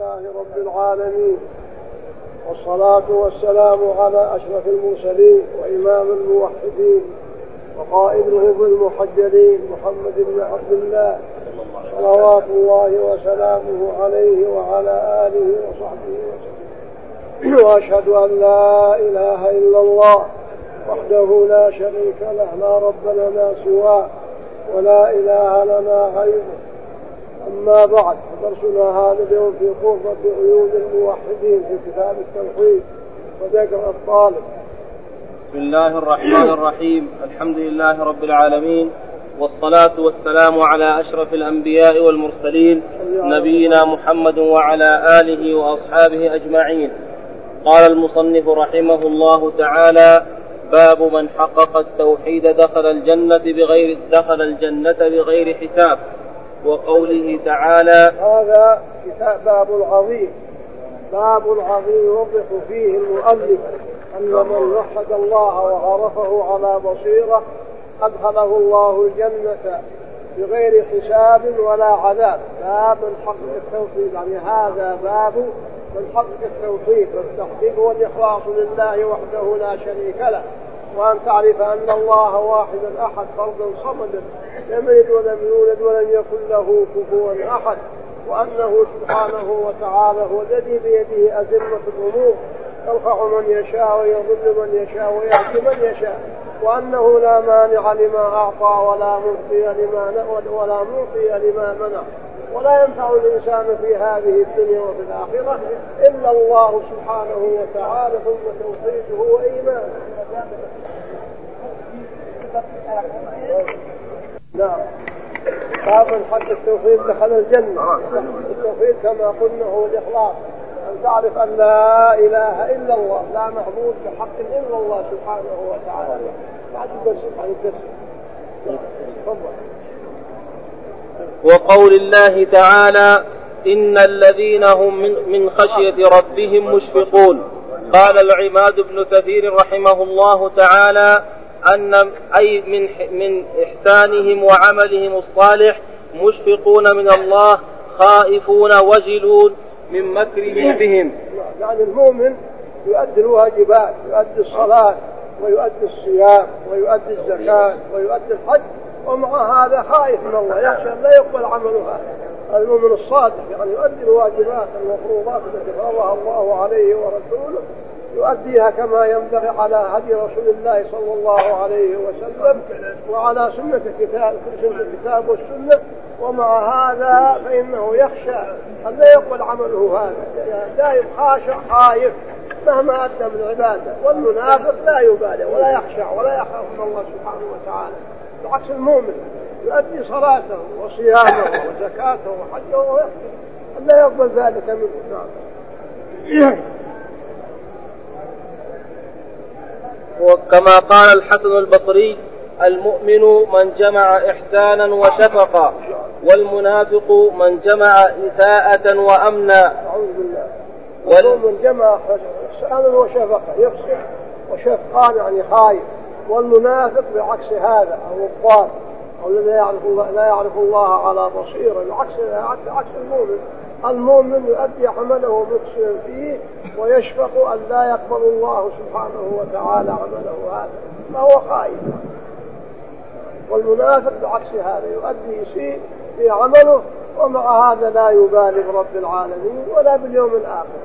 لله رب العالمين، والصلاة والسلام على أشرف المرسلين وإمام الموحدين وقائد الغر المحجلين محمد بن عبد الله صلوات الله وسلامه عليه وعلى آله وصحبه وسلم. وأشهد أن لا إله إلا الله وحده لا شريك له، لا رب لنا سواه ولا إله لنا غيره. أما بعد، درسنا هذا اليوم في قرة عيون الموحدين في كتاب التوحيد وذكر الطالب. بسم الله الرحمن الرحيم. الحمد لله رب العالمين، والصلاة والسلام على أشرف الأنبياء والمرسلين نبينا محمد وعلى آله وأصحابه أجمعين. قال المصنف رحمه الله تعالى: باب من حقق التوحيد دخل الجنة بغير حساب. وقوله تعالى: هذا باب عظيم يوضح فيه المؤلف أن من وحد الله وعرفه على بصيرة أدخله الله الجنة بغير حساب ولا عذاب. باب من حقق التوحيد، يعني هذا باب من حقق التوحيد، والتحقيق والإخلاص لله وحده لا شريك له، وأن تعرف أن الله واحد أحد فرد صمد لم يلد ولم يولد ولم يكن له كفوا أحد، وأنه سبحانه وتعالى هو الذي بيده أزمة الأمور، يرفع من يشاء ويضل من يشاء ويهدي من يشاء، وأنه لا مانع لما أعطى ولا معطي لما منع، ولا ينفع الإنسان في هذه الدنيا وفي الآخرة إلا الله سبحانه وتعالى، ثم توحيده وإيمانه. نعم. باب حق التوحيد دخل الجنة. التوحيد كما قلنا هو الإخلاص، أن تعرف أن لا إله إلا الله، لا معبود بحق إلا الله سبحانه وتعالى. بعد الدرس. وقول الله تعالى: إن الذين هم من خشية ربهم مشفقون. قال العماد بن كثير رحمه الله تعالى: أي من إحسانهم وعملهم الصالح مشفقون من الله، خائفون وجلون من مكره بهم. يعني المؤمن يؤدي الواجبات، يؤدي الصلاة ويؤدي الصيام ويؤدي الزكاة ويؤدي الحج، ومع هذا خائف من الله، يخشى لا يقبل عمله. هذا المؤمن الصادق، يعني يؤدي الواجبات المفروضات التي فرضها الله عليه ورسوله، يؤديها كما ينبغي على هدي رسول الله صلى الله عليه وسلم وعلى سنة الكتاب والسنة. ومع هذا فإنه يخشى أن لا يقبل عمله هذا، دائم خاشع خايف مهما أدى من عبادة. والمنافق لا يبالي ولا يخشع ولا يخاف من الله سبحانه وتعالى، بعكس المؤمن يؤدي صلاته وصيامه وزكاته وحجه ويخشى أن لا يقبل ذلك منه. وكما قال الحسن البصري: المؤمن من جمع إحسانا وشفقا، والمنافق من جمع إساءة وأمنا. والمؤمن جمع إحسانا وشفقا، يفسق وشفقان يعني خايف. والمنافق بعكس هذا، أو الضال، أو لا يعرف الله على بصيرة، بعكس المؤمن. المؤمن يؤدي عمله مخشيا فيه ويشفق أن لا يقبل الله سبحانه وتعالى عمله هذا، فهو خائف. والمنافق بعكس هذا يؤدي يسيء في عمله، ومع هذا لا يبالي برب العالمين ولا باليوم الآخر.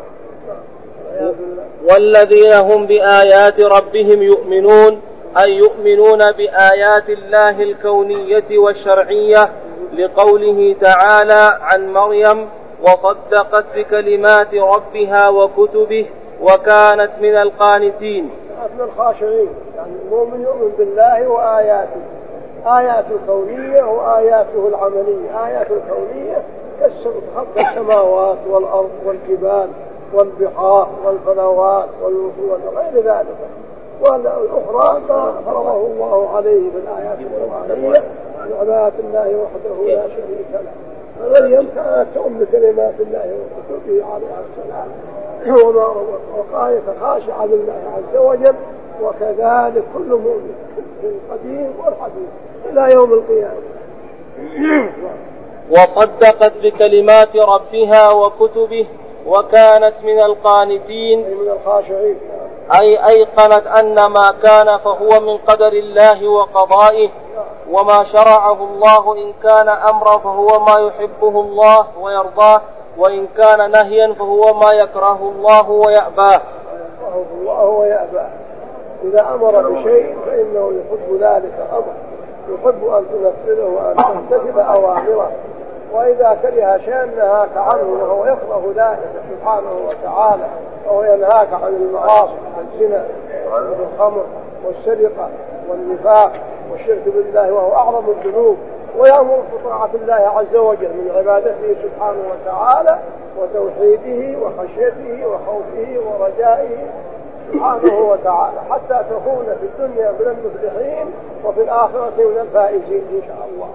والذين هم بآيات ربهم يؤمنون، أي يؤمنون بآيات الله الكونية والشرعية، لقوله تعالى عن مريم: وصدقت بكلمات ربها وكتبه وكانت من القانتين. من الخاشعين، يعني المؤمن يؤمن بالله وآياته، آياته الكونية وآياته العملية. آياته الكونية كخلق السماوات والأرض والجبال والبحار والقنوات والوحوش وغير ذلك، والأخرى ما فرضه الله عليه بالآيات القرآنية من عبادة الله وحده لا شريك له. مريم كانت تؤمن بكلمات الله وكتبه عليه السلام، وقالت خاشعة لله عز وجل، وكذلك كل مؤمن في القديم والحديث إلى يوم القيامة. وصدقت بكلمات ربها وكتبه وكانت من القانتين أي من الخاشعين، أي أيقنت أن ما كان فهو من قدر الله وقضائه، وما شرعه الله إن كان أمرا فهو ما يحبه الله ويرضاه، وإن كان نهيا فهو ما يكرهه الله ويأباه. الله ويأباه. إذا أمر بشيء فإنه يحب ذلك الأمر، يحب أن تنفذه وأن تمتثل أوامره، وإذا كره شيئا نهاك عنه وهو يكره ذلك سبحانه وتعالى، وهو ينهاك عن المعاصي والزنا والخمر والسرقة والنفاق والشرك بالله وهو أعظم الذنوب، ويأمر بطاعة الله عز وجل من عبادته سبحانه وتعالى وتوحيده وخشيته وخوفه ورجائه سبحانه وتعالى، حتى تكون في الدنيا من المفلحين وفي الآخرة من الفائزين إن شاء الله.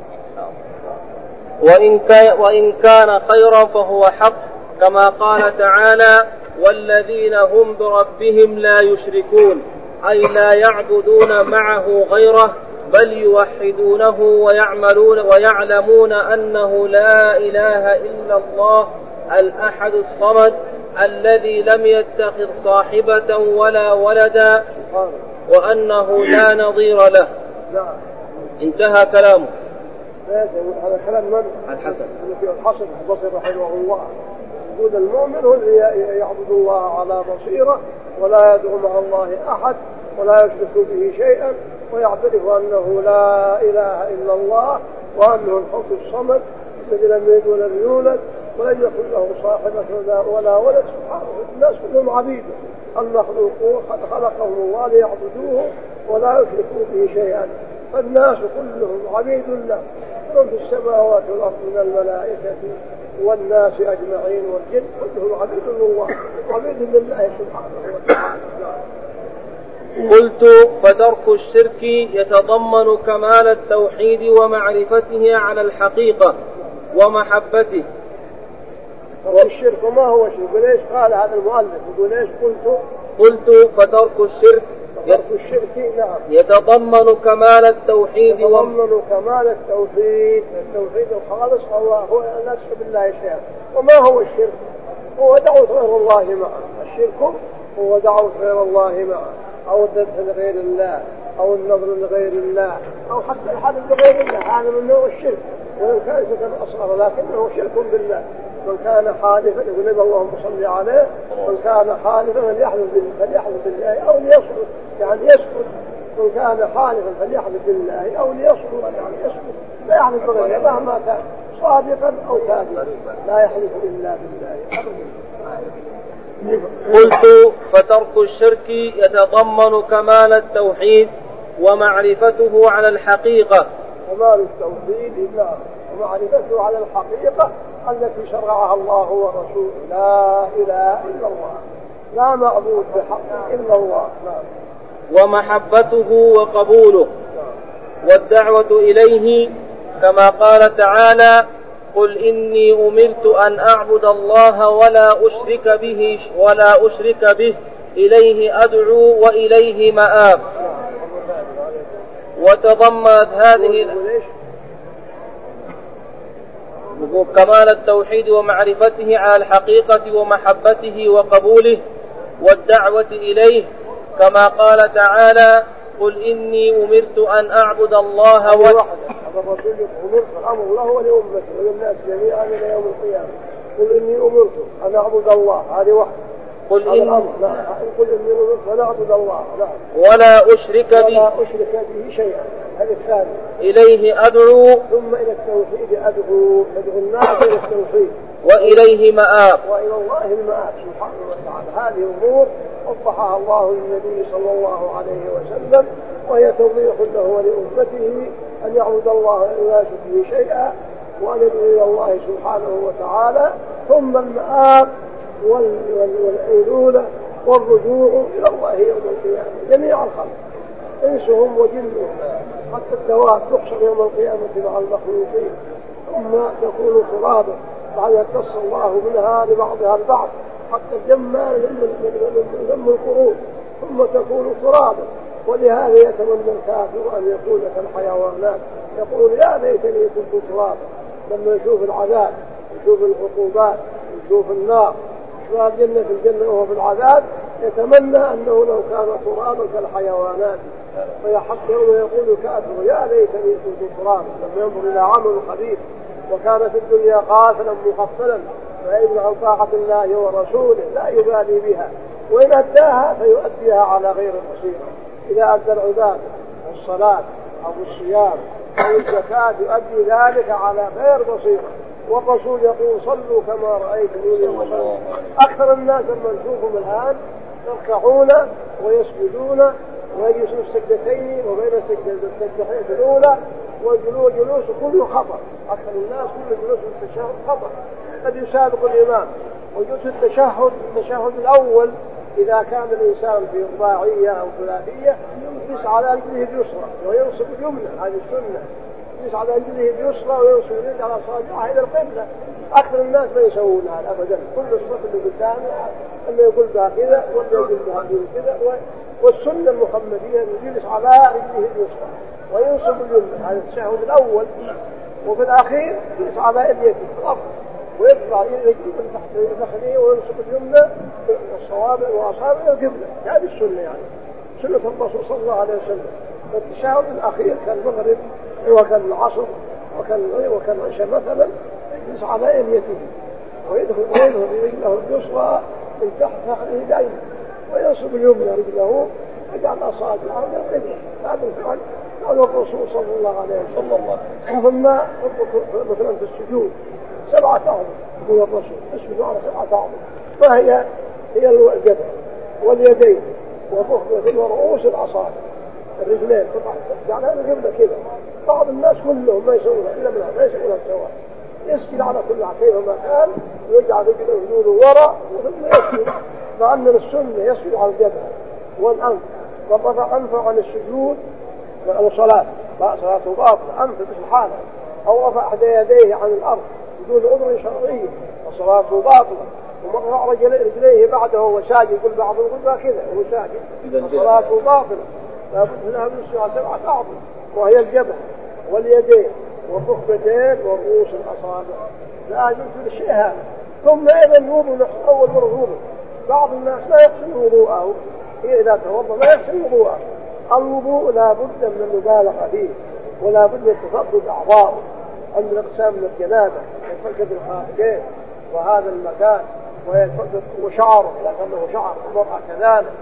وإن كان خيرا فهو حق، كما قال تعالى: والذين هم بربهم لا يشركون، أي لا يعبدون معه غيره، بل يوحدونه ويعلمون أنه لا إله إلا الله الأحد الصمد الذي لم يتخذ صاحبة ولا ولدا، وأنه لا نظير له. انتهى كلامه. هذا كلام من؟ الحسن البصري رحمه الله، يقول المؤمن هو الذي يعبد الله على بصيرة ولا يدعو مع الله أحد ولا يشرك به شيئا، ويعترف أنه لا إله إلا الله، وأنه الحق الصمد الذي لم يلد ولم يولد ولم يكن له صاحبة ولا ولد. سبحانه، الناس كلهم عبيد، المخلوقون خلقهم الله ليعبدوه ولا يشركوا به شيئا، فالناس كلهم عبيد له، من في السماوات والأرض من الملائكة والناس أجمعين والجن، كلهم عبيد لله، عبيد لله سبحانه وتعالى. قلت: فترك الشرك يتضمن كمال التوحيد ومعرفته على الحقيقة ومحبته. الشرك ما هو شرك؟ ليش قال هذا المؤلف؟ يقول ليش قلت فترك الشرك يتضمن كمال التوحيد كمال التوحيد الخالص، هو أن لا تشرك بالله شيئا. وما هو الشرك؟ هو دعوة غير الله معه. الشرك هو دعوة غير الله معه، أو الذبح لغير الله، أو النظر لغير الله، أو حتى الحلف لغير الله. هذا من نوع الشرك، وإن كان شركا أصغر لكنه شرك بالله. من كان حالفا، يقول نبي اللهم صل عليه، من كان حالفا فليحلف بالله أو ليصمت، يعني يسكت. من كان حالفا فليحلف بالله أو ليصمت، يعني يسكت، لا يحلف بالله مهما كان صادقا أو كاذبا، لا يحلف إلا بالله. قلت: فترك الشرك يتضمن كمال التوحيد ومعرفته على الحقيقة. كمال التوحيد ومعرفته على الحقيقة التي شرعها الله ورسوله، لا إله إلا الله، لا معبود بحق إلا الله. ومحبته وقبوله والدعوة إليه، كما قال تعالى: قل إني أمرت أن أعبد الله ولا أشرك به إليه أدعو وإليه مآب. وتضمنت هذه كمال التوحيد ومعرفته على الحقيقة ومحبته وقبوله والدعوة إليه، كما قال تعالى: قل إني أمرت أن أعبد الله هذا الرسول أمرت الأمر له ولأمته وللناس جميعا إلى يوم القيامة. قل إني أمرت أن أعبد الله، هذه واحدة. قل إني أمرت أن أعبد الله ولا أشرك به شيئا، هذه الثانية. إليه أدعو، ثم إلى التوحيد أدعو الناس إلى التوحيد، وإليه مآب، وإلى الله المآب سبحانه وتعالى. هذه أمور وضحها الله للنبي صلى الله عليه وسلم، وهي توضيح له ولأمته أن يعبد الله ولا يشرك به شيئا، وأن يدعو إلى الله سبحانه وتعالى، ثم المآب والأيلولة والرجوع إلى الله يوم القيامة. جميع الخلق إنسهم وجنهم، حتى الدواب تحشر يوم القيامة مع المخلوقين، ثم تكون ترابا بعد يقتص الله منها لبعضها البعض، حتى الجمال من القرون، ثم تكون ترابا. ولهذا يتمنى الكافر أن يكون كالحيوانات، يقول يا ليتني كنت ترابا. لما يشوف العذاب، يشوف العقوبات، يشوف النار، أسباب جنة الجنة وهو في العذاب يتمنى أنه لو كان ترابا كالحيوانات، فيحق يوم يقول كافر يا ليتني كنت ترابا، لما ينظر إلى عمل خبيث وكان في الدنيا قاتلا مقتلا فإن عن طاعة الله ورسوله لا يبالي بها، وإن أداها فيؤديها على غير بصيرة. إذا أدى العبادة والصلاة أو الصيام أو الزكاة يؤدي ذلك على غير بصيرة. والرسول يقول صلوا كما رأيتموني أصلي. أكثر الناس لما نشوفهم الآن يركعون ويسجدون ويجلسون السجدتين وبين السجدتين الأولى والجلوس كله خطأ. أكثر الناس كل جلوس التشهد خطأ قد يسابق الإمام. وجلوس التشهد الأول إذا كان الإنسان في رباعية أو ثلاثية يجلس على رجله اليسرى وينصب اليمنى، هذه السنة، يجلس على رجله اليسرى وينصب اليد على صابعه إلى القبلة. أكثر الناس ما يسوونها أبدا. كل الصف اللي قدامه أنه يقول بها كذا ولا يقول بها كذا. والسنة المحمدية يجلس على رجله اليسرى وينصب اليمنى، هذا التشهد الأول. وفي الأخير يجلس على اليد ويرفع يجيب من تحت فخذه وينصب اليمنى والصوابع واصابع القبلة. هذه السنة يعني سنة الرسول صلى الله عليه وسلم. التشهد الأخير كان المغرب وكان العصر وكان العشاء مثلا يجلس على اليته ويدخل رجله اليسرى من تحت فخذه دائما وينصب اليمنى رجله يجعل أصابعه على القبلة. هذا الفعل قال الرسول صلى الله عليه وسلم. ثم مثلا في السجود 7 أعظم من الرسول اسجد على 7 أعظم، فهي الجبهة واليدين والركبتين ورؤوس الأصابع الرجلين يعني هذا القبلة كذا. بعض الناس كلهم ما يسوونها إلا منها، ما يسوونها سواء. يسجد على كل كيف ما كان ويجعل رجله يدور وراء ثم يسجد. فأن السنة يسجد على الجبهة والأنف ورفع أنفه عن السجود عن الصلاة صلاته باطلة أنف في الحالة، أو رفع إحدى يديه عن الأرض بدون عذر شرعي فصلاته باطلة. ومرفع رجليه بعده هو ساجد، يقول بعضهم يقول كذا وهو ساجد فصلاته باطلة. لابد منها من 7 أعظم وهي الجبهة واليدين والركبتين ورؤوس الأصابع. لا يمكن الشيء هذا. ثم أيضا الوضوء نفسه أول مرة الوضوء. بعض الناس لا يحسن وضوءه إذا توضأ لا يحسن وضوءه. الوضوء لا بد من المبالغة فيه ولا بد من تفقد أعضاءه. عندنا أقسام من الجنابة يتفقد الخافقين وهذا المكان ويتفقد وشعره لكنه شعر المرأة كذلك.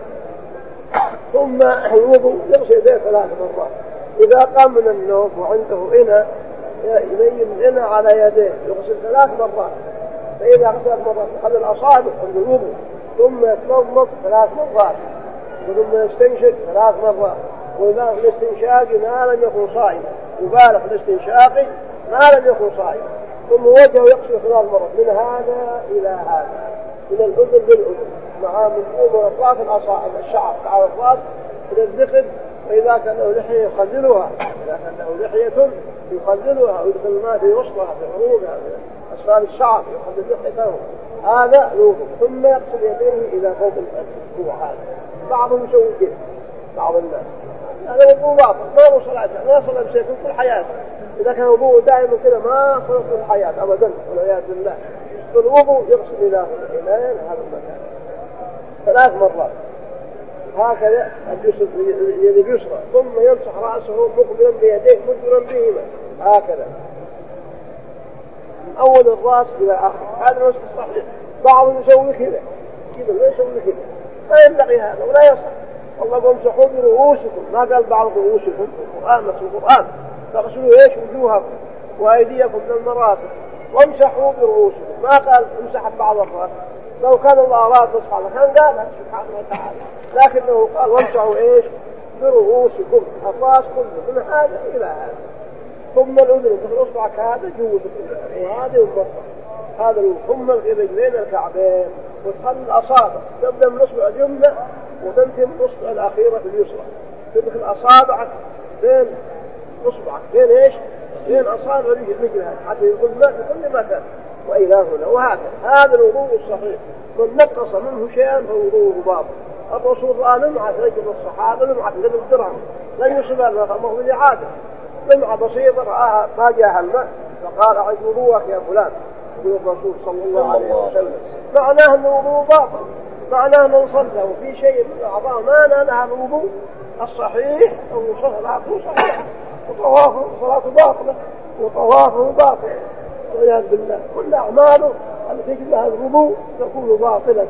ثم الوضوء يغسل يديه 3 مرات. إذا قام من النوم وعنده إناء يلين الإناء على يديه يغسل 3 مرات. فإذا غسل مرات أخذ الأصابع عند الوضوء ثم يتمضمض 3 مرات ثم يستنشق 3 مرات. وإذا في الاستنشاق ما لم يكن صائما يبالغ في الاستنشاق ما لم يكن صائما. ثم وجهه يغسل 3 مرات من هذا إلى هذا من الأذن للأذن مع من أطراف الأصابع الشعر على الرأس إلى الذقن. وإذا كان له لحية يخللها، إذا كان له لحية يخللها ويدخل الماء في وسطها في عروقها أسفل الشعر يخلل لحيته. هذا الوضوء. ثم يغسل يديه إلى فوق الكوع. هذا بعضهم يسوي كذا بعض الناس هذا وضوء باطل ما هو صلاة ما صلى بشيء في كل حياته. إذا كان وضوء دائما كذا ما صلى في الحياة أبدا والعياذ بالله. فالوضوء يغسل إلى هذا المكان 3 مرات هكذا الجسد اليد اليسرى. ثم يمسح رأسه مقبلا بيديه مدبرا بهما هكذا من أول الرأس إلى آخر. هذا المسح الصحيح. بعضهم يسوي كذا لا يسوي كذا ما ينبغي هذا ولا يصح. الله وامسحوا برؤوسكم ما قال بعض رؤوسكم القرآن نفس القرآن تغسلوا ايش وجوهكم وأيديكم من المرافق وامسحوا برؤوسكم ما قال امسحت بعض الرأس. لو كان الله أراد مسح الله كان قالها سبحانه وتعالى، لكنه قال وامسحوا ايش برؤوسكم الرأس كله من هذا إلى هذا. ثم الأذن تخل أصبعك هذا جوز وهذا ينبطل هذا. ثم الرجلين الكعبين وتخل الأصابع تبدأ من أصبع اليمنى وتنتهي من أصبع الأخيرة في اليسرى. تدخل أصابعك بين أصبعك بين إيش بين أصابع رجلها حتى يقول ما في كل مكان وإلى هنا. وهذا هذا الوضوء الصحيح. من نقص منه شيئا فوضوءه باطل. الرسول رأى لمعة رجل الصحابة لمعة قدر الدرهم لن يصيب الماء بالإعادة لمعة بسيطة رآها ما جاءها الماء فقال أعد وضوءك يا فلان يقول الرسول صلى الله عليه وسلم. معناه أن الوضوء باطل، معناه أنه صلى وفي شيء من الأعضاء ما نالها الوضوء الصحيح أو صلاته صحيحة وطوافه صلاته باطلة وطوافه باطل والعياذ بالله. كل أعماله التي تجد لها الوضوء تكون باطلة.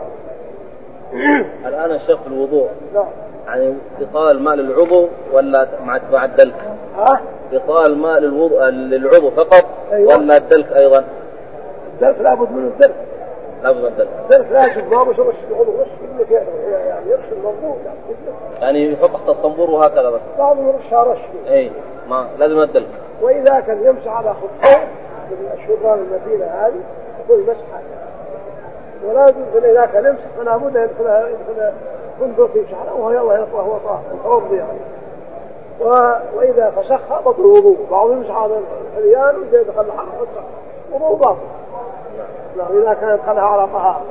الآن الشيخ الوضوء نعم يعني إيصال الماء للعضو ولا مع الدلك؟ إيصال الماء للعضو فقط أيوة. ولا الدلك أيضا؟ الدلك لابد من الدلك، لابد من الدلك. الدلك لازم ما بشرش العضو وش يعني يرش الموضوع يعني يحط تحت الصنبور وهكذا بس بعضهم يرشها رش أي ما لازم الدلك. وإذا كان يمسح على خطين من الشرطان المتينة هذه يكون مسحة، ولازم إذا كان يمسح فلا بد يدخل كنت في شعره وهو يلا يطلع هو طاهر متوضي يعني. وإذا فسخ بطل الوضوء، بعضهم يمسح على الحليان وإذا دخل الحق فسخ وضوء باطل إذا كان يدخلها على طهارة.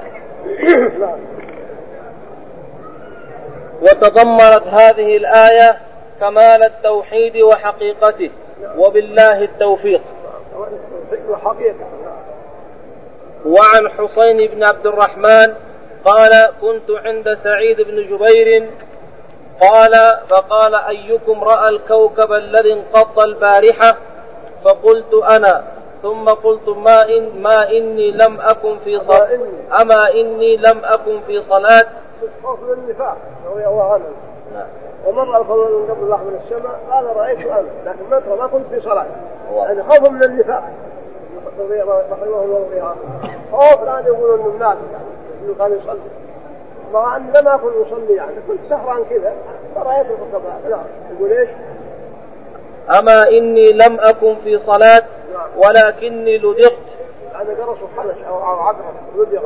وتضمنت هذه الآية كمال التوحيد وحقيقته وبالله التوفيق. وعن حسين بن عبد الرحمن قال كنت عند سعيد بن جبير قال فقال أيكم رأى الكوكب الذي انقض البارحة؟ فقلت أنا، ثم قلت ما إني لم أكن في صلاة، أما إني لم أكن في صلاة. خوف من النفاق رضي الله عنه. ومر الفضل قبل الله من السماء قال رأيت أنا لكن ما كنت في صلاة، يعني خوف من النفاق رحمه الله فيها. خوف لا يقولون انه منافق انه كان يصلي مع ان لم اكن اصلي يعني كنت سهران كذا فرأيت الخطباء. لا يقول ايش؟ اما اني لم اكن في صلاة ولكني لدغت يعني جرسوا حلش او عقرب لدغ.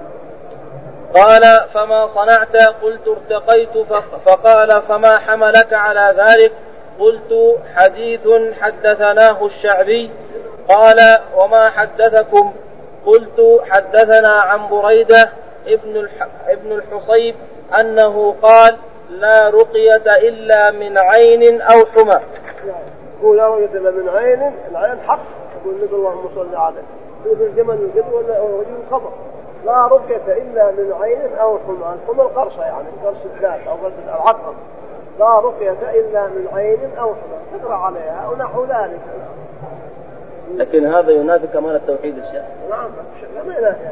قال فما صنعت؟ قلت ارتقيت. فقال فما حملك على ذلك؟ قلت حديث حدثناه الشعبي. قال وما حدثكم؟ قلت حدثنا عن بريدة ابن الحصيب أنه قال لا رقية إلا من عين أو حمى. هو لا رقية إلا من عين، العين حق يقول نبي اللهم صل عليه في الجمل الجد ولا رجل الخبر. لا رقية إلا من عين أو حمى، الحمى القرصة يعني قرص الذات أو قرص العقرب. لا رقية إلا من عين أو حمى تقرأ عليها أو نحو ذلك. لكن هذا ينافي كمال التوحيد الشيخ. نعم ما ينافي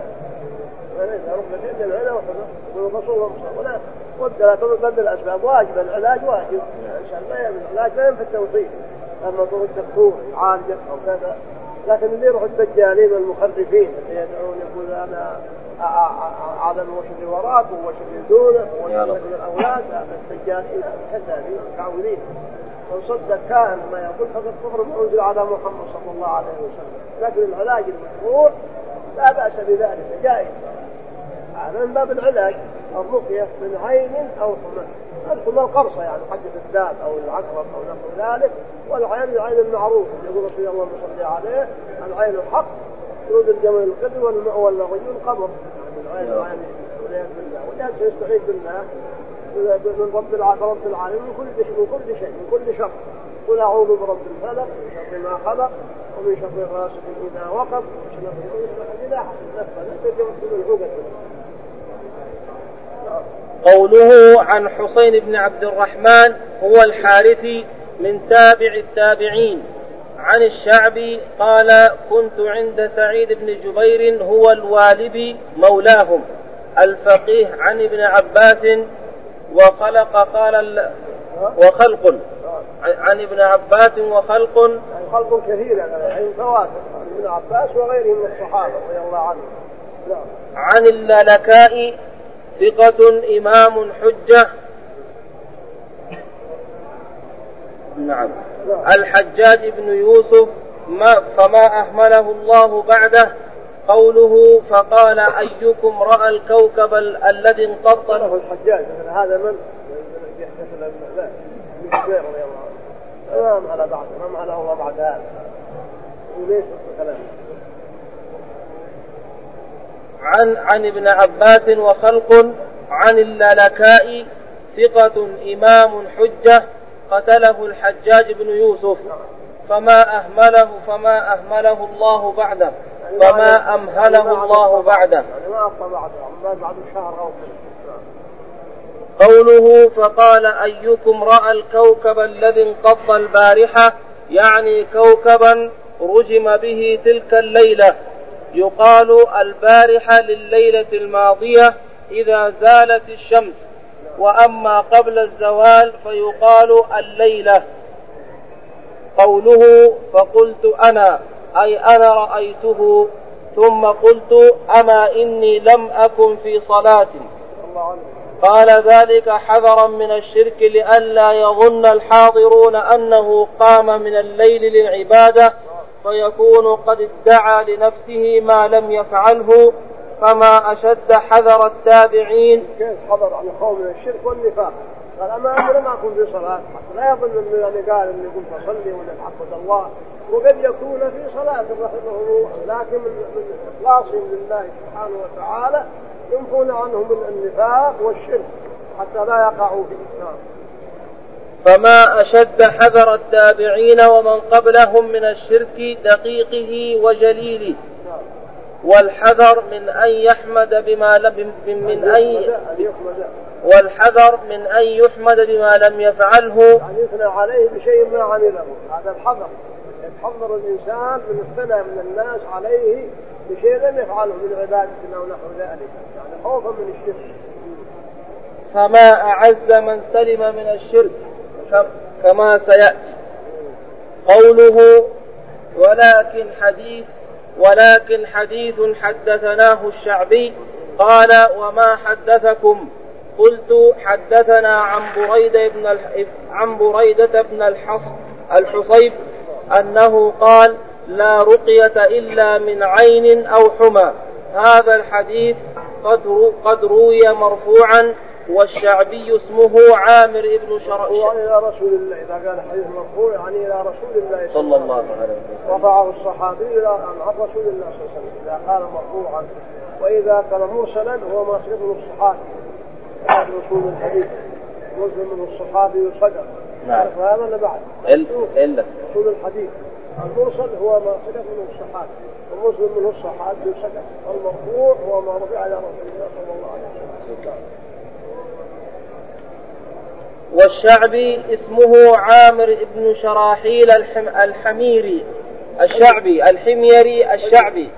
رقية إلا من عين أو حمى والرسول ولا وابدأ تبدل الأسباب واجب، العلاج واجب عشان ما يعمل العلاج ما ينفي التوحيد لما تروح الدكتور عالجك أو كذا. لكن اللي يروح الدجالين والمخرفين اللي يدعون يقول أنا أعلم وشري وراك وشري دونك وشري من الأولاد، الدجالين كذابين كعولين. من صدق كاهن ما يقول فقد كفر ما أنزل على محمد صلى الله عليه وسلم. لكن العلاج المشروع لا بأس بذلك جائز، هذا من باب العلاج. الرقية من عين أو حمى، الحمى القرصة يعني حجة الذات أو العقرب أو نحو ذلك، والعين العين المعروف يقول رسول الله صلى الله عليه العين الحق يريد الجمل القدر والغي القبر. يعني العين والعياذ بالله، ولهذا يستعيذ بالله من رب العالمين من كل شيء من كل شر. قل أعوذ برب الفلق من شر ما خلق ومن شر غاسق إذا وقب ومن شر النفاثات إذا حسد. قوله عن حسين بن عبد الرحمن هو الحارثي من تابع التابعين. عن الشعبي قال كنت عند سعيد بن جبير هو الوالبي مولاهم الفقيه عن ابن عباس وخلق عن ابن عباس وخلق كثير يعني تواتر ابن عباس وغيره من الصحابة رضي الله عنهم. عن اللالكائي ثقة إمام حجة. نعم. الحجاج بن يوسف فما أهمله الله بعده. قوله فقال أيكم رأى الكوكب الذي انقض له الحجاج هذا من رضي الله عنه على بعض ما على الله بعد هذا وليش الكلام. عن ابن عباس وخلق عن اللالكائي ثقة إمام حجة قتله الحجاج بن يوسف فما أهمله الله بعده. فما أمهله الله بعده. يعني ما أبقى بعد شهر أو قوله فقال أيكم رأى الكوكب الذي انقض البارحة، يعني كوكبا رجم به تلك الليلة. يقال البارحة لليلة الماضية إذا زالت الشمس، وأما قبل الزوال فيقال الليلة. قوله فقلت أنا، أي أنا رأيته، ثم قلت أما إني لم أكن في صلاة. قال ذلك حذرا من الشرك لئلا يظن الحاضرون أنه قام من الليل للعبادة فيكون قد ادعى لنفسه ما لم يفعله. فما أشد حذر التابعين. كيف حذر عن الخوف من الشرك والنفاق؟ قال أما أنا ما أكون في صلاة، حتى لا يظن أنه يعني قال أني كنت أصلي ولا أعبد الله، وقد يكون في صلاة رحمه الله، لكن من إخلاصهم لله سبحانه وتعالى ينفون عنهم النفاق والشرك حتى لا يقعوا في الإسلام. فما أشد حذر التابعين ومن قبلهم من الشرك دقيقه وجليله، والحذر من أن يحمد بما لم يفعله، يعني يثنى عليه بشيء ما عمله. هذا الحذر، يتحذر الإنسان من الثناء من الناس عليه بشيء لم يفعله من عبادة أو نحو ذلك، يعني خوفا من الشرك. فما أعز من سلم من الشرك كما سيأتي. قوله ولكن حديث حدثناه الشعبي. قال وما حدثكم؟ قلت حدثنا عن بريدة بن الحصيب أنه قال لا رقية إلا من عين أو حمى. هذا الحديث قد روي مرفوعا، والشعبي اسمه عامر بن شراحيل. يعني إلى رسول الله، إذا قال حديث مرفوع يعني إلى رسول الله صلى الله عليه وسلم، رفعه الصحابي عن رسول الله صلى الله عليه وسلم إذا قال مرفوعا، وإذا كان مرسلا هو ما سلمه الصحابي هذا رسول الحديث، مسلم منه الصحابي وصدق. نعم. هذا اللي بعد إلا رسول الحديث المرسل هو ما سلم منه الصحابي، ومسلم منه الصحابي وصدق. المرفوع هو ما رفع على رسول الله صلى الله عليه وسلم. والشعبي اسمه عامر بن شراحيل الحميري الشعبي الحميري الشعبي.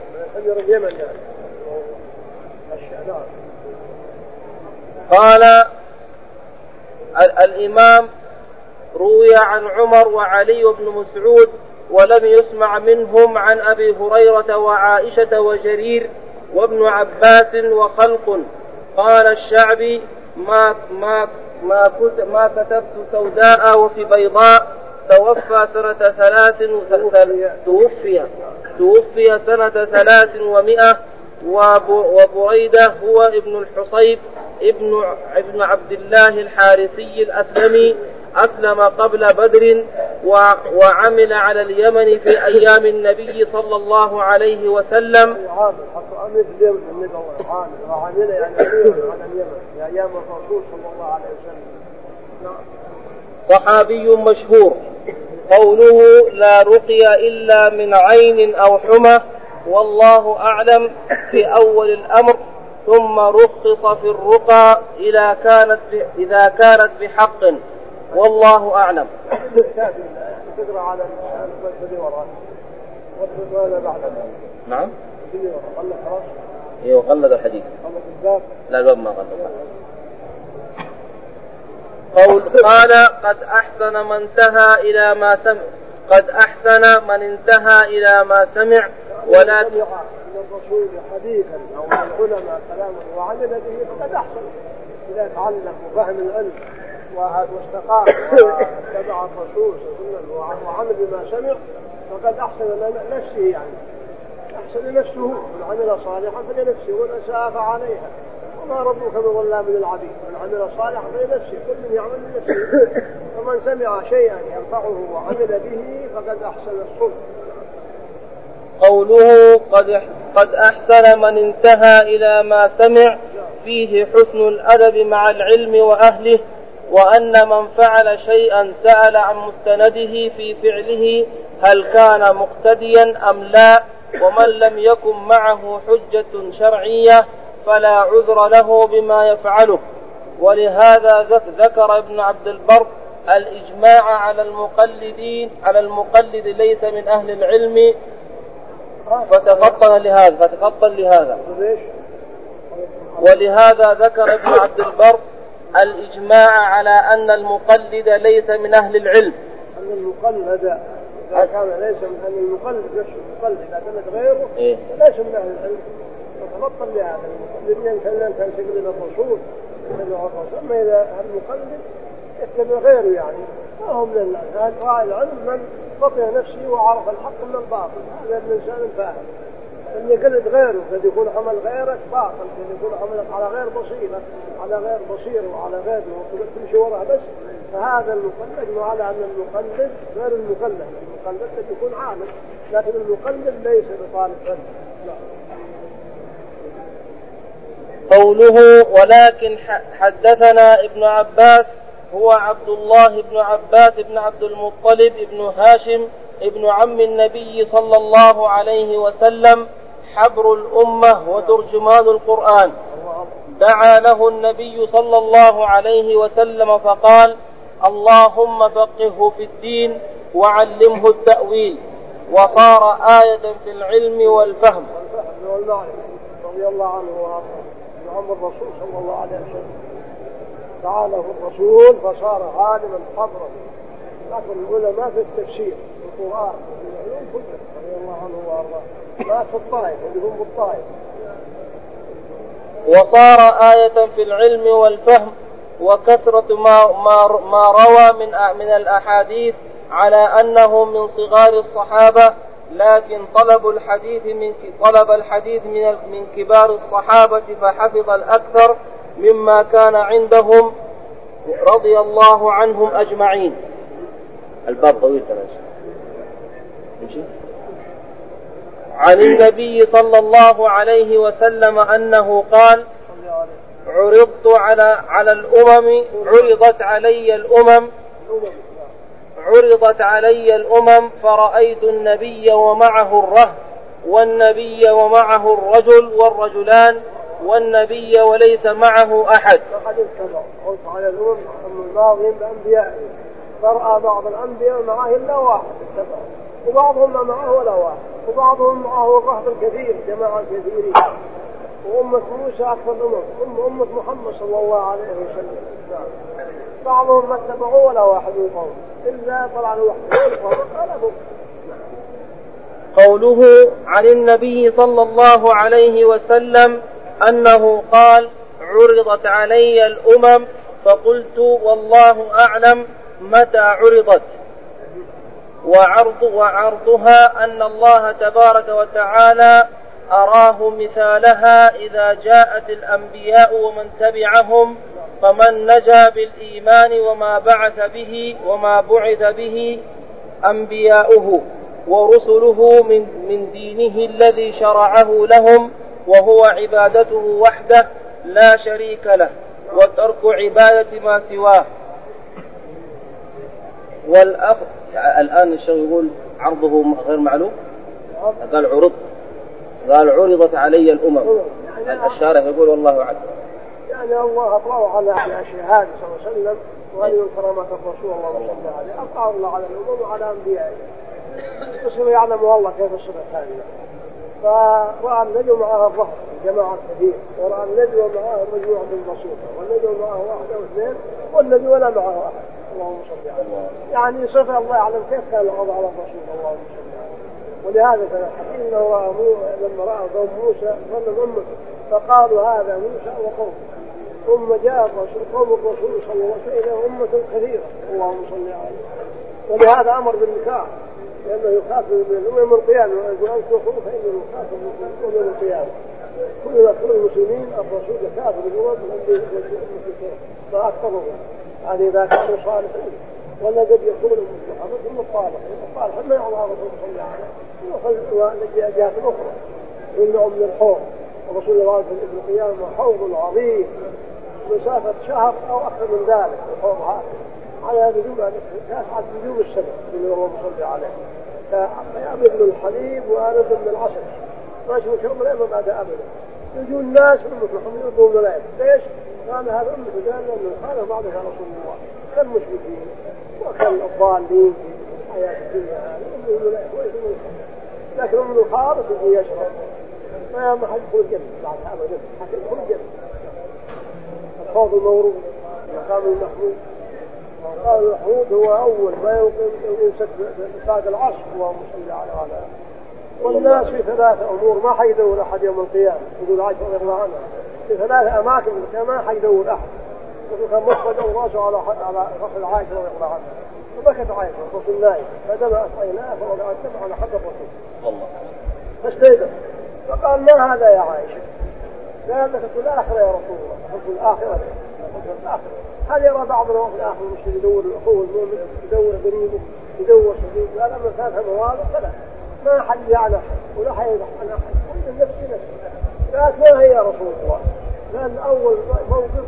قال الإمام روي عن عمر وعلي بن مسعود ولم يسمع منهم عن أبي هريرة وعائشة وجرير وابن عباس وخلق. قال الشعبي ما كتبت سوداء وفي بيضاء. توفي سنة 300. وبريدة هو ابن الحصيب ابن عبد الله الحارثي الأسلمي، أسلم قبل بدر وعمل على اليمن في أيام النبي صلى الله عليه وسلم. صحابي مشهور. قوله لا رقي إلا من عين أو حمى، والله أعلم في أول الأمر، ثم رخص في الرقى إذا كانت بحق، والله أعلم. نعم. ايوه قلد الحديث. لا الباب ما قلد. قال قد أحسن من انتهى إلى ما سمع. قد أحسن من انتهى إلى ما سمع. ولا الرسول حديثا أو العلماء كلاما وعمل به فقد أحسن. إذا تعلم وفهم العلم واستقام واتبع الرسول وعمل بما سمع فقد أحسن نفسه، يعني أحسن لنفسه. من عمل صالحا فلنفسه ومن أساء فعليها، وما ربك بظلام للعبيد. من عمل صالحا فلنفسه، كل يعمل لنفسه. فمن سمع شيئا ينفعه وعمل به فقد أحسن الصلح. قوله قد أحسن من انتهى إلى ما سمع فيه حسن الأدب مع العلم وأهله، وأن من فعل شيئا سأل عن مستنده في فعله هل كان مقتديا أم لا، ومن لم يكن معه حجة شرعية فلا عذر له بما يفعله. ولهذا ذكر ابن عبد البر الإجماع على المقلد ليس من أهل العلم فتفطن لهذا. ولهذا ذكر ابن عبد البر الإجماع على أن المقلد ليس من أهل العلم. أن المقلد إذا كان ليس من أهل المقلد نفسه المقلد إذا كانت غيره ليس من أهل العلم فتفطن لهذا. المقلدين كان تنسب إلى الرسول أما إذا المقلد يتبع غيره يعني ما هم من الناس. هذا العلم من فطن نفسه وعرف الحق من الباطل. هذا الإنسان فاهم. أن يقلد غيره قد يكون عمل غيرك باطل، قد يكون عملك على غير بصيرة وعلى غير تمشي وراء بس. فهذا المقلد وعلى أن المقلد غير المقلد قد يكون عامل لكن المقلد ليس بطالب علم. قوله ولكن حدثنا ابن عباس هو عبد الله بن عباس بن عبد المطلب بن هاشم ابن عم النبي صلى الله عليه وسلم حبر الأمة وترجمان القرآن. دعا له النبي صلى الله عليه وسلم فقال اللهم فقهه في الدين وعلمه التأويل. وصار آية في العلم والفهم. رضي الله عنه وارضاه عن الرسول صلى الله عليه وسلم. دعا له الرسول فصار عالما حبرا. لكن العلماء في التفسير في القرآن في العلوم كلها رضي الله عنه وارضاه ما في الطائف اللي هم الطائف. وصار آية في العلم والفهم وكثرة ما روى من الأحاديث على أنه من صغار الصحابة لكن طلب الحديث من كبار الصحابة فحفظ الأكثر مما كان عندهم رضي الله عنهم أجمعين. الباب طويل عن النبي صلى الله عليه وسلم أنه قال عرضت علي الأمم فرأيت النبي ومعه الرهط والنبي ومعه الرجل والرجلان والنبي وليس معه أحد. قلت على الأمم الماضين بأنبياء فرأى بعض الأنبياء معه إلا واحد وبعضهم ما معه ولا واحد وبعضهم معه الرهط الكثير جماعة كثيرين. وأمة موسى أكثر الأمم أمة محمد صلى الله عليه وسلم بعضهم ما اتبعوا ولا واحد من قوم إلا طلع الوحي. قوله عن النبي صلى الله عليه وسلم أنه قال عرضت علي الأمم فقلت والله أعلم متى عرضت. وعرضها أن الله تبارك وتعالى أراه مثالها إذا جاءت الأنبياء ومن تبعهم فمن نجا بالإيمان وما بعث به أنبياؤه ورسله من دينه الذي شرعه لهم وهو عبادته وحده لا شريك له وترك عبادة ما سواه. الآن الشيخ يقول عرضه غير معلوم. قال عرضت علي الأمم. الشارح يقول والله أعلم. يعني الله أطلعه على شهادة صلى الله عليه وسلم وهذه كرامات الرسول الله صلى الله عليه وسلم. أطلع الله على الأمم وعلى أنبيائه بس يعلم والله كيف الصفة الثانية. فرأى النجم معها الظهر جماعة كثير ورأى النجم معها مجموعة بالبسيطة والنجم معها واحدة واثنين والنجم ولا معه أحد. اللهم صل على النبي. يعني صفة الله يعلم كيف كان الوضع على الرسول اللهم صل عليه. ولهذا كان الحكيم انه لما راى قوم موسى ظن امه فقالوا هذا موسى وقومه ثم جاء الرسول قوم الرسول صلى الله عليه وسلم امه كثيره اللهم صل عليه. ولهذا امر بالنكاح لانه يخاطب بالامم القيامه ويقول انتم فانه يخاطب بالامم القيامه. كل المسلمين الرسول يخاطب بالامم فاكثرهم يعني اذا كانوا صالحين ولا قد يكون المستحب ثم الصالح ما يعلم الرسول صلى الله عليه وسلم وخذ جهات أخرى إنه من الحوض الرسول الله في ابن القيامة حوض عظيم مسافة شهر أو أكثر من ذلك الحوض هذا على نجوم تسعة نجوم السنة من الله صلى الله عليه فيأبد من الحليب وأبد من العسل ما يشوف شرب الأمر بعد أبدا. يجون الناس أمة محمد يرضون الملائكة ليش؟ قال هذا أمة قال لأنه خالف بعضها رسول الله كالمشركين وكالضالين في حياة الدنيا هذه أمة الملائكة ويسمى الخالص لكن أمه الخالص يجي يشرب ما حد يدخل الجنة بعد أبدا حتى يدخل الجنة. الحوض المورود مقام المحمود. مقام المحمود هو أول ما يمسك بعد العصر اللهم صل على هذا. والناس في ثلاثة أمور ما حيدور أحد يوم القيامة يقول عائشة رضي الله عنها في ثلاثة أماكن ما حيدور أحد وكان مصدق راسه على رأس عائشة رضي الله عنها فبكت عائشة الرسول نايم فدمعت عيناه فوضعت الدمع على خد الرسول فاستيقظ فقال ما هذا يا عائشة؟ قال لك في الآخرة يا رسول الله في الآخرة هل يرى بعضنا في الآخرة مش يدور الأخوة المؤمن يدور قريبه يدور صديقه قال أما ثلاثة مواضع فلا ما حد يعلم أحد ولا حد عن أحد كل نفسي قالت ما هي يا رسول الله؟ لأن أول موقف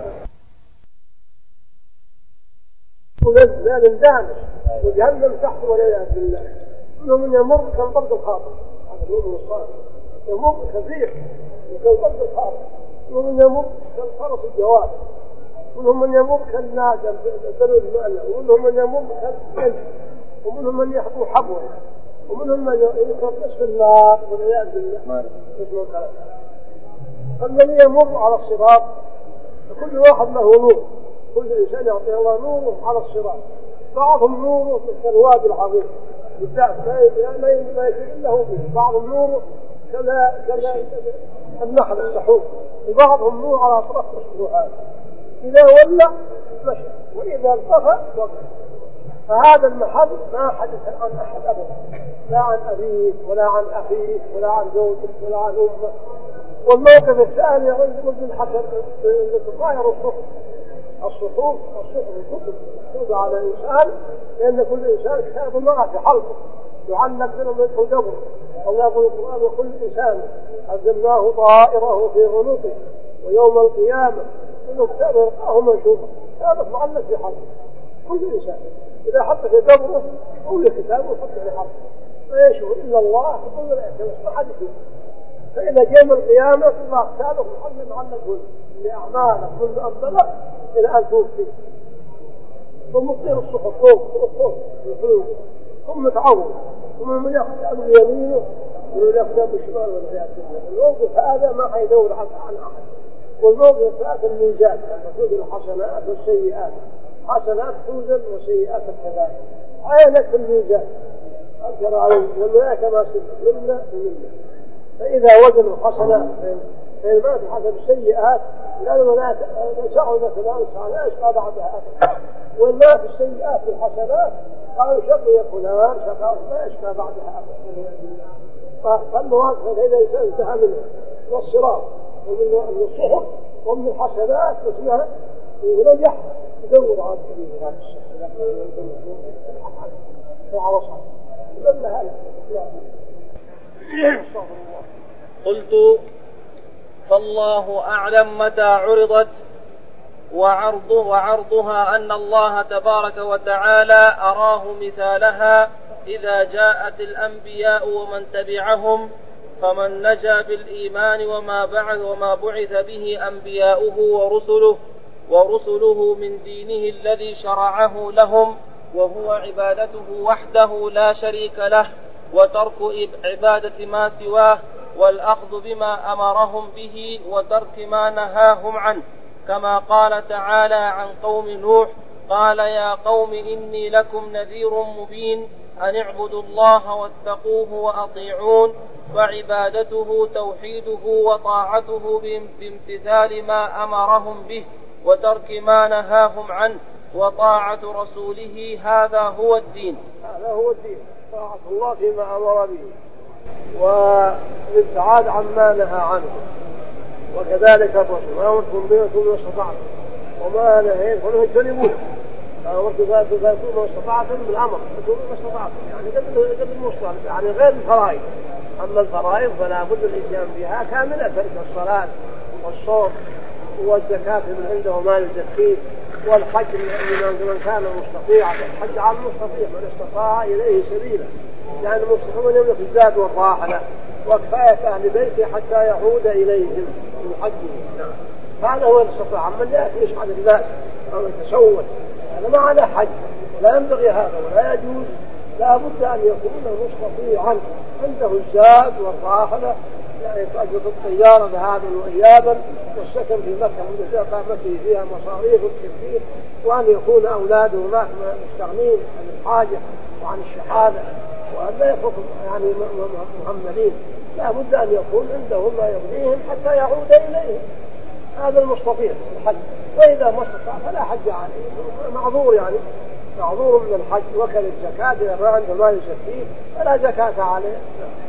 لأن دامس وجهنم تحت والعياذ بالله منهم من يمر كالبرد الخاطر هذا المؤمن الصالح يمر كثير كالبرد الخاطر منهم من يمر كالفرس الجواد منهم من يمر كالناجم الدلو المألة ومنهم من يمر كالجلد ومنهم من يحبو حبوه ومنهم من يصير نصف النار والعياذ بالله اسمه الكلام. الذي يمر على الصراط كل واحد له نور كل إنسان يعطي الله نوره على الصراط بعضهم نوره مثل الوادي العظيم ما يشير إلا هو به بعضهم نوره كذا النحل السحوق وبعضهم نور على أطراف الصفوحات إذا ولى مشى وإذا انطفأ وقف. فهذا المحل ما حدث عن أحد أبدا لا عن أبيه ولا عن أخيه ولا عن زوجه ولا عن أمه. والموقف الثاني عند ابن الحسن تطاير الصحف الكتب توضع على الإنسان لأن كل إنسان كتاب الله في حلقه يعلق منهم يدخل قبره الله يقول القرآن وكل إنسان ألزمناه طائره في عنقه ويوم القيامة إنه كتاب يلقاه منشوفا هذا معلق في حلقه كل إنسان إذا حط في قبره كل كتابه يحط في حلقه ما يشوف إلا الله كل الأحكام ما حد فيه. فإذا جاء من القيامة الله كتابه محمد معلق لأعمالك منذ أن بلغ إلى أن توفي ثم تصير الصحف فوق ثم تعود ثم من يأخذ بيمينه ومن يأخذ بالشمال والعياذ بالله. الموقف هذا ما حيدور عن أحد. والموقف هذا الميزان توزن الحسنات والسيئات حسنات توزن وسيئات كذلك عينك في الميزان أذكر على الملائكة ما سبت منا ومنا فإذا وزن الحسنات فإن حسب السيئات لأن الملائكة نسعوا مثلا لا يشقى بعدها أبدا والما في السيئات في الحسنات قالوا شقي فلان شقى لا يشقى بعدها أبدا. فالمواقف فإذا الإنسان انتهى منه من الصراط ومن الصحف ومن الحسنات واسمها ونجح يدور على السبيل هذا على صحيح لما هذا قلت فالله أعلم متى عرضت وعرضها أن الله تبارك وتعالى أراه مثالها إذا جاءت الأنبياء ومن تبعهم فمن نجا بالإيمان وما بعث به أنبياؤه ورسله من دينه الذي شرعه لهم وهو عبادته وحده لا شريك له وترك عبادة ما سواه والأخذ بما أمرهم به وترك ما نهاهم عنه كما قال تعالى عن قوم نوح قال يا قوم إني لكم نذير مبين أن اعبدوا الله واتقوه وأطيعون فعبادته توحيده وطاعته بامتثال ما أمرهم به وترك ما نهاهم عنه وطاعة رسوله هذا هو الدين. هذا هو الدين طاعة الله فيما أمر به والابتعاد عما نهى عنه وكذلك الرسول ما أمركم به ما استطعتم وما نهيتم عنه اجتنبوه فأمرتم ما استطعتم بالأمر ما استطعتم يعني قبل المصطلح يعني غير الفرائض. أما الفرائض فلا بد الإتيان بها كاملة كالصلاة والصوم والزكاة من عنده مال يزكيه والحج من كان مستطيعا الحج على المستطيع من استطاع إليه سبيلا يعني المسلمون يملك الزاد والراحلة وكفاية أهل بيته حتى يعود إليهم من حجه. هذا هو الاستطاعة. من يأتي يشحن الناس أو يتسول هذا ما على حج، لا ينبغي هذا ولا يجوز. لا بد أن يكون مستطيعا عنده الزاد والراحلة، يعني تأجر الطيارة ذهابا وإيابا والسكن في مكة مدة إقامته فيها مصاريف كثير، وأن يكون أولاده هناك مستغنين عن الحاجة وعن الشحاذة، وأن لا يكون يعني مهملين. لا بد أن يكون عندهم ما يغنيهم حتى يعود إليهم. هذا المستطيع الحج. وإذا ما استطاع فلا حج عليه، معذور يعني معذور من الحج. وكل الزكاة إذا ما عنده مال يزكيه فلا زكاة عليه،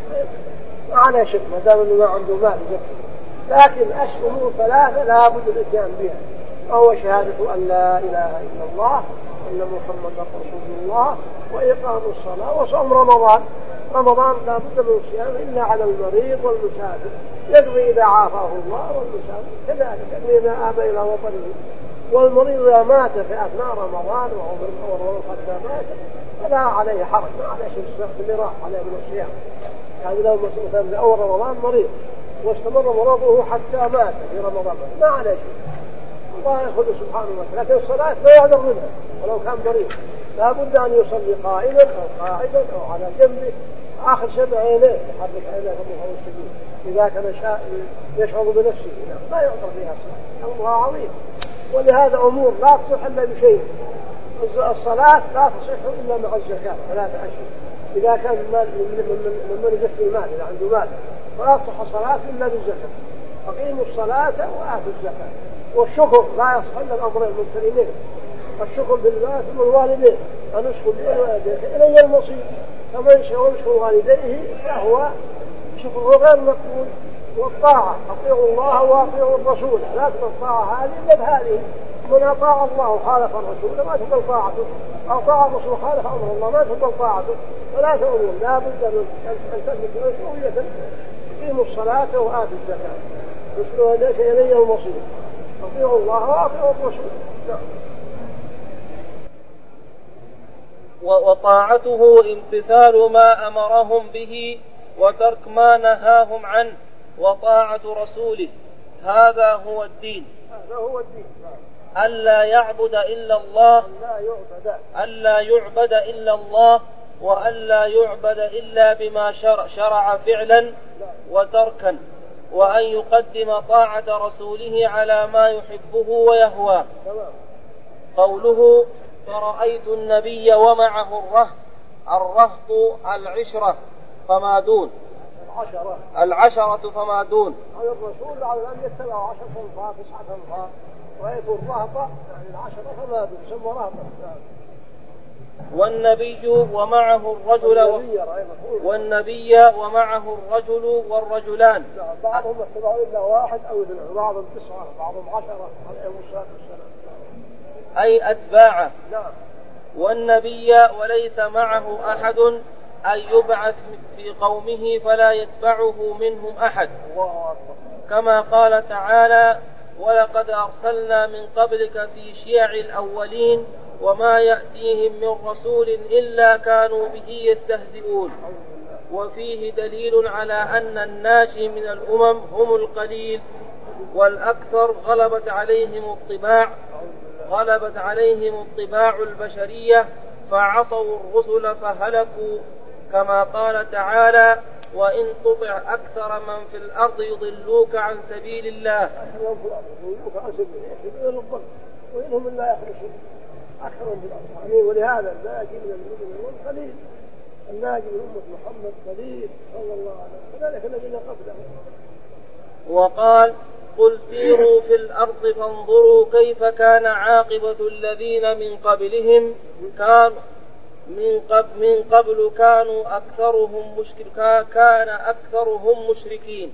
ما عليه شك ما دام إنه ما عنده مال يزكيه. لكن أشهر ثلاثة لا بد الإتيان بها، وهو شهادة أن لا إله إلا الله وأن محمدا رسول الله وإقام الصلاة وصوم رمضان. رمضان لا بد من الصيام إلا على المريض والمسافر، يقضي إذا عافاه الله، والمسافر كذلك يقضي إذا آبى إلى وطنه. والمريض إذا مات في أثناء رمضان وقد مات فلا عليه حرج، ما عليه شيء اللي راح عليه من الصيام. يعني لو مثلا في أول رمضان مريض واستمر مرضه حتى مات في رمضان ما عليه شيء، الله يأخذه سبحانه وتعالى. لكن الصلاة لا يعذر منها ولو كان مريض، لا بد أن يصلي قائما أو قاعدا أو على جنبه، آخر شيء عينيه يحرك عينيه فهو السجود إذا كان يشعر بنفسه لا يعذر فيها الصلاة. أمرها عظيم. ولهذا أمور لا تصح إلا بشيء. الصلاة لا تصح إلا مع الزكاة 3 أشياء. إذا كان من يزكي المال إذا عنده مال فلا تصح الصلاة إلا بالزكاة. أقيموا الصلاة وآتوا الزكاة. والشكر لا يصح إلا الأمرين المنفرين، الشكر بالله والوالدين، أن يشكر بالوالدين إلي المصير. فمن يشكر والديه فهو شكره غير مقبول. والطاعة أطيعوا الله وأطيعوا الرسول، لا تقبل الطاعة هذه إلا بهذه. من أطاع الله خالف الرسول ما تقبل طاعته، أطاع الرسول خالف أمر الله ما تقبل طاعته. فلا تؤمن لا بد أن تثبت مشروعية. أقيموا الصلاة وآتوا الزكاة يشكر ذلك إلي المصير. أطيعوا الله وأطيعوا الرسول. وطاعته امتثال ما أمرهم به وترك ما نهاهم عنه وطاعة رسوله. هذا هو الدين. ألا يعبد إلا الله وألا يعبد إلا بما شرع فعلا وتركا، وأن يقدم طاعة رسوله على ما يحبه ويهواه. قوله فرأيت النبي ومعه الرهط العشرة فما دون على الرسول على أن يتبع 10 أنفار 9 أنفار. رأيت الرهط يعني 10 فما دون سمى رهطا. والنبي ومعه الرجل والرجلان. بعضهم اتبعوا إلا 1 أو 2، بعضهم 9 بعضهم 10 عليهم الصلاة والسلام. أي أتباعه. نعم. والنبي وليس معه أحد أن يبعث في قومه فلا يتبعه منهم أحد، كما قال تعالى ولقد أرسلنا من قبلك في شيع الأولين وما يأتيهم من رسول إلا كانوا به يستهزئون. وفيه دليل على أن الناجي من الأمم هم القليل، والأكثر غلبت عليهم الطباع البشرية فعصوا الرسل فهلكوا، كما قال تعالى وإن تطع أكثر من في الأرض يضلوك عن سبيل الله. وإنهم لا يخلصون أكثر من الأرض. ولهذا الناجي من المؤمنين قليل، الناجي من أمة محمد قليل صلى الله عليه وسلم، كذلك الذين قبله. وقال قل سيروا في الأرض فانظروا كيف كان عاقبة الذين من قبلهم من قبل كانوا أكثرهم مشركين.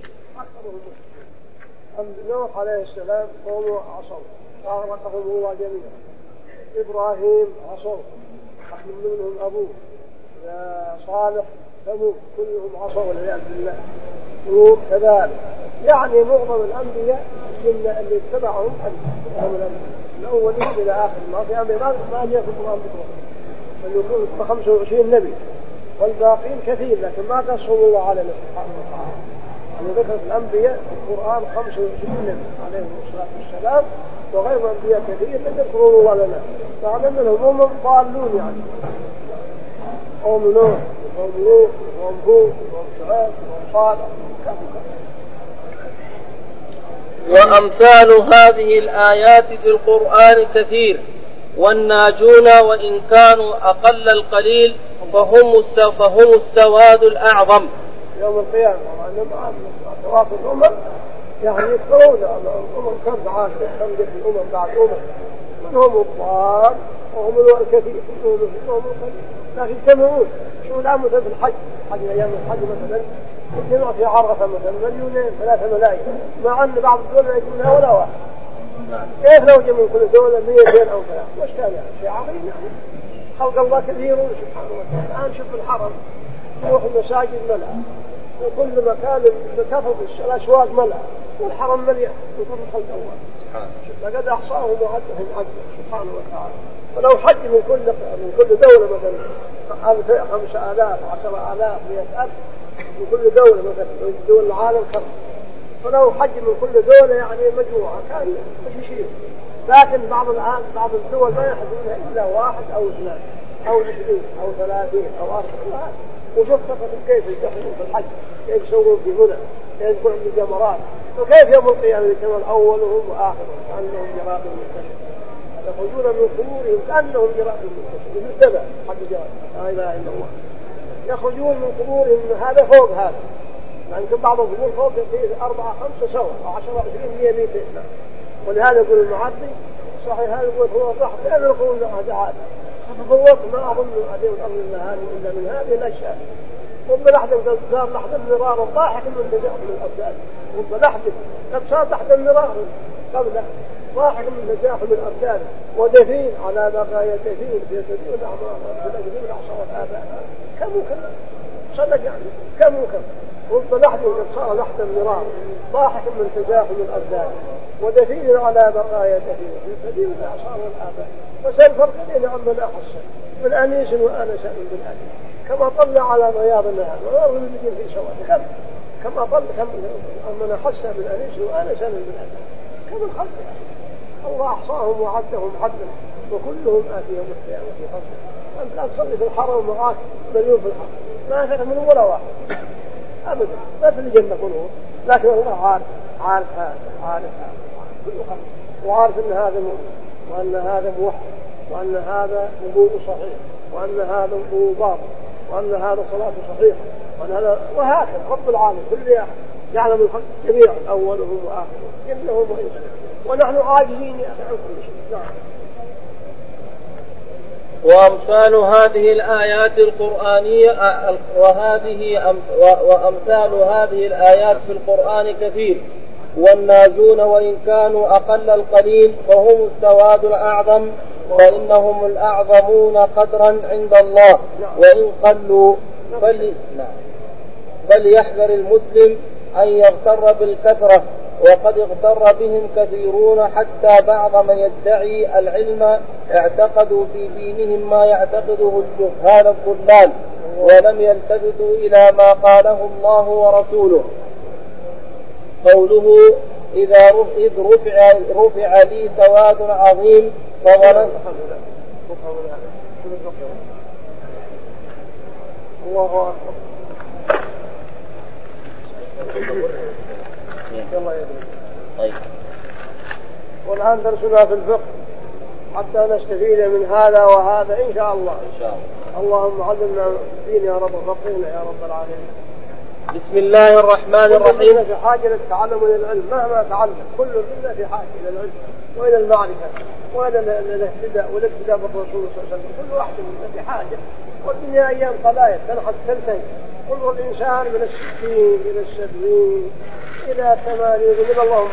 نوح عليه السلام قوموا عصوا فأغرقهم الله جميعا. إبراهيم عصوا أخذ منهم أبوه. صالح ثمود كلهم عصوا والعياذ بالله. لوط كذلك. يعني معظم الأنبياء اللي اتبعهم الأولين إلى آخر ما في أنبياء ما جاء في القرآن بكرة، بل يكون 25 نبي والباقين كثير لكن ما قصهم الله علينا سبحانه وتعالى. يعني ذكر الأنبياء في القرآن 25 نبي عليهم الصلاة والسلام، وغير الأنبياء كثير لم يذكروا الله لنا، فعلم أنهم هم ضالون يعني. قوم نوح وقوم لوط وقوم هود وقوم شعيب وقوم صالح. وأمثال هذه الآيات في القرآن كثير، والناجون وإن كانوا أقل القليل فهم السواد الأعظم يوم القيامة. وأنما أطراف الأمم يعني يذكرون الأمم كم عاشر كم جت الأمم بعد منهم الضال وهم الكثير منهم القليل لكن يجتمعون. شو الآن مثل في الحج أيام الحج مثلا يجتمع في عرفة مثلا 2-3 ملايين، مع أن بعض الدول لا يجونها ولا واحد. كيف لو جاء من كل دولة 200 أو 300 مش كان يعني شيء عظيم يعني. خلق الله كثيرون سبحانه وتعالى. الآن شوف الحرم تروح المساجد ملأ وكل مكان كثرة الأسواق ملأ والحرم مليء بكل خلق الله لقد أحصاهم وعدهم عدلا سبحانه وتعالى. ولو حج من كل دولة مثلا 5,000 10,000 100,000 من كل دولة مثلا دول العالم كم، فلو حج من كل دولة يعني مجموعة كان مش شيء. لكن بعض الدول ما يحجونها إلا 1 أو 2 أو 20 أو 30 أو 40. وشوف فقط كيف يدخلون في الحج، كيف يسوون في منى، كيف يكون عند الجمرات، وكيف يوم القيامة يكون أولهم وآخرهم كأنهم جراد منتشر. يخرجون من قبورهم كأنهم جراد منتشر مثل السبع حق جراد لا إله إلا الله. يخرجون من قبورهم هذا فوق هذا، لأن بعض القبور فوق فيه 4-5 سوا أو 10-20-100 200. ولهذا يقول المعدي صحيح هذا يقول هو صح لأن القبور هذا عادة. فالوقت ما أظن هذه الأرض إلا من هذه الأشياء. رب لحظة صار لحظة مرارا ضاحك من تجاهل الأبدان. رب لحظة قد صار لحظة مرارا قبله ضاحك من تجاهل الأبدان ودفين على بقايا دفين في سبيل الأعمار في الأجدين الأعصار والآباء. كم صدق يعني كم رب لحظة قد صار لحظة مرارا ضاحك من تجاهل الأبدان ودفين على بقايا دفين في سبيل الأعصار والآباء. وسأل فرق بين عمن أحس من أنيس وأنس من بالأنيس كما طلع على رياض النهار وغير من يجي في سواد كما طلع عمن أحس من أنيس وأنس من بالأنيس كم الخلق. الله أحصاهم وعدهم عدلا وكلهم آتي يوم القيامة في خلقه. أنت لا تصلي في الحرم ومعاك مليون في الحرم ما أخذ منه ولا واحد أبدا ما في الجنة كله. لكن الله عارف هذا كل خلق وعارف أن هذا وأن هذا موحد وأن هذا وضوء صحيح وأن هذا وضوء باطل وأن هذا صلاة صحيحة وأن هذا وهكذا. رب العالمين كل يعلم الخلق جميعا أولهم وآخرهم إنهم وإنسهم ونحن عاجزين عن كل شيء. نعم. وأمثال هذه الآيات القرآنية وأمثال هذه الآيات في القرآن كثير، والناجون وإن كانوا أقل القليل فهم السواد الأعظم فإنهم الأعظمون قدرا عند الله وإن قلوا. بل يحذر المسلم أن يغتر بالكثرة، وقد اغتر بهم كثيرون حتى بعض من يدعي العلم اعتقدوا في دينهم ما يعتقده الجهال الضلال ولم يلتفتوا إلى ما قاله الله ورسوله. قوله إذ رفع لي سواد عظيم فظننت الله طيب. والآن درسنا في الفقه حتى نستفيد من هذا وهذا إن شاء الله. اللهم علمنا الدين يا رب وفقهنا يا رب العالمين. بسم الله الرحمن الرحيم. في حاجة للتعلم والعلم مهما تعلم كل منا في حاجة إلى العلم وإلى المعرفة وإلى الاهتداء والاقتداء بالرسول صلى الله عليه وسلم. كل واحد منا في حاجة، والدنيا أيام قلائل تنحت تنتهي. كل الإنسان من 60 إلى 70 إلى 80 من اللهم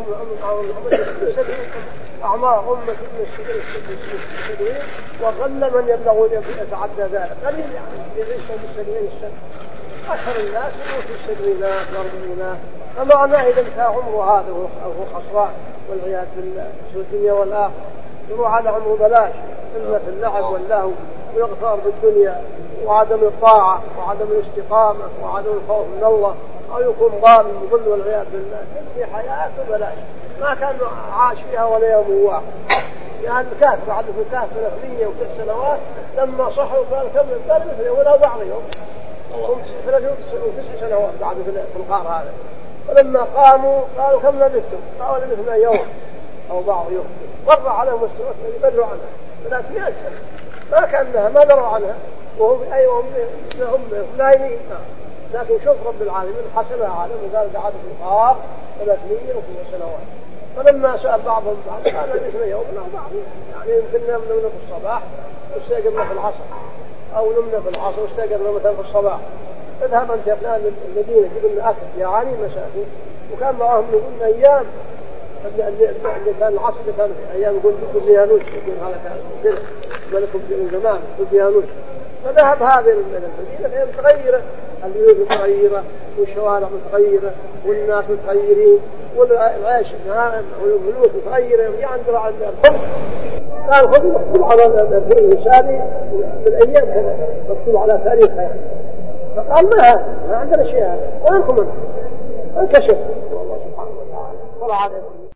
أعمار أمة من 70 وقل من يبلغون يتعدى ذلك قليل يعني يعيشون ب70 سنة. أكثر الناس يموت في 70 40. فمعناه إذا انتهى عمره هذا وهو خسران والعياذ بالله في الدنيا والآخرة. يروح على عمره بلاش إما في اللعب واللهو ويغتار بالدنيا وعدم الطاعة وعدم الاستقامة وعدم الخوف من الله، أو يكون ضال مضل والعياذ بالله، في حياة بلاش ما كان عاش فيها ولا يوم واحد. يعني الكهف بعد في الكهف 309 سنوات لما صحوا قال كم قال مثل يوم ولا بعض يوم، 309 سنوات بعد في الغار هذا. ولما قاموا قالوا كم لبثتم؟ قالوا لبثنا يوم أو بعض يوم. مر عليهم السنوات التي مروا عنها 300 سنة ما كأنها ما دروا عنها، وهم أيوة هم نايمين. لكن شوف رب العالمين حسبها عالم وقال قعدوا في الغار 300 سنوات. فلما سأل بعضهم بعض قال لبثنا يوم أو بعض، يعني يمكن نمنا في الصباح واستيقظنا في العصر، أو نمنا في العصر واستيقظنا مثلا في الصباح. اذهب أنت يا فلان المدينة جيب لنا أكل يعني مساكين. وكان معهم يقولنا أيام اللي كان العصر اللي كان أيام يقول بيانوش، يقول هذا كان كذا ملكهم من زمان بيانوش. فذهب هذه المدينة هي متغيرة، البيوت متغيرة والشوارع متغيرة والناس متغيرين والعيش والفلوس متغيرة. يعني عند الخبز كان الخبز مكتوب على الرسالة بالأيام كذا، مكتوب على تاريخها يعني. فقال ما عندنا شيء هذا، وينكم انكشف الله سبحانه وتعالى.